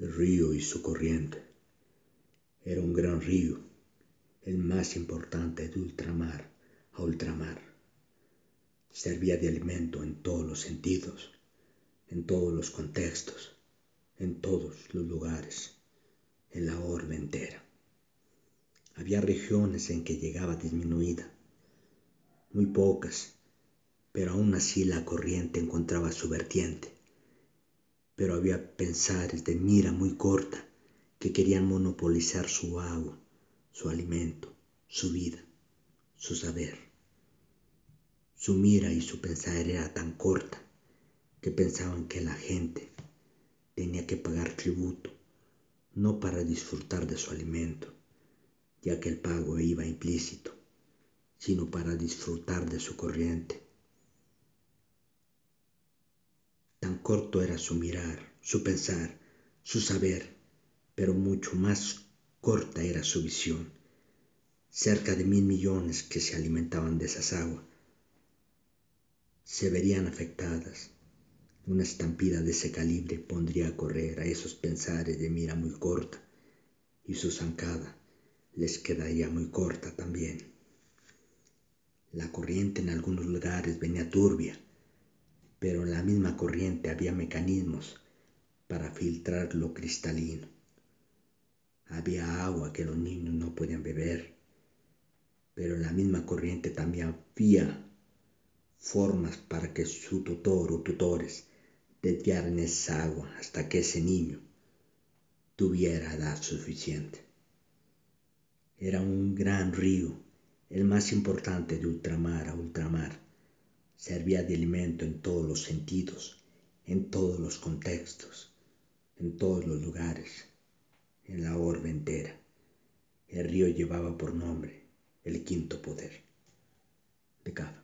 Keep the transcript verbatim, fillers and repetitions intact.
El río y su corriente. Era un gran río, el más importante de ultramar a ultramar. Servía de alimento en todos los sentidos, en todos los contextos, en todos los lugares, en la orbe entera. Había regiones en que llegaba disminuida, muy pocas, pero aún así la corriente encontraba su vertiente. Pero había pensares de mira muy corta que querían monopolizar su agua, su alimento, su vida, su saber. Su mira y su pensar era tan corta que pensaban que la gente tenía que pagar tributo, no para disfrutar de su alimento, ya que el pago iba implícito, sino para disfrutar de su corriente. Tan corto era su mirar, su pensar, su saber, pero mucho más corta era su visión. Cerca de mil millones que se alimentaban de esas aguas se verían afectadas. Una estampida de ese calibre pondría a correr a esos pensares de mira muy corta, y su zancada les quedaría muy corta también. La corriente en algunos lugares venía turbia, pero en la misma corriente había mecanismos para filtrar lo cristalino. Había agua que los niños no podían beber, pero en la misma corriente también había formas para que su tutor o tutores desviaran esa agua hasta que ese niño tuviera edad suficiente. Era un gran río, el más importante de ultramar a ultramar. Servía de alimento en todos los sentidos, en todos los contextos, en todos los lugares, en la orbe entera. El río llevaba por nombre el quinto poder. De Kafka.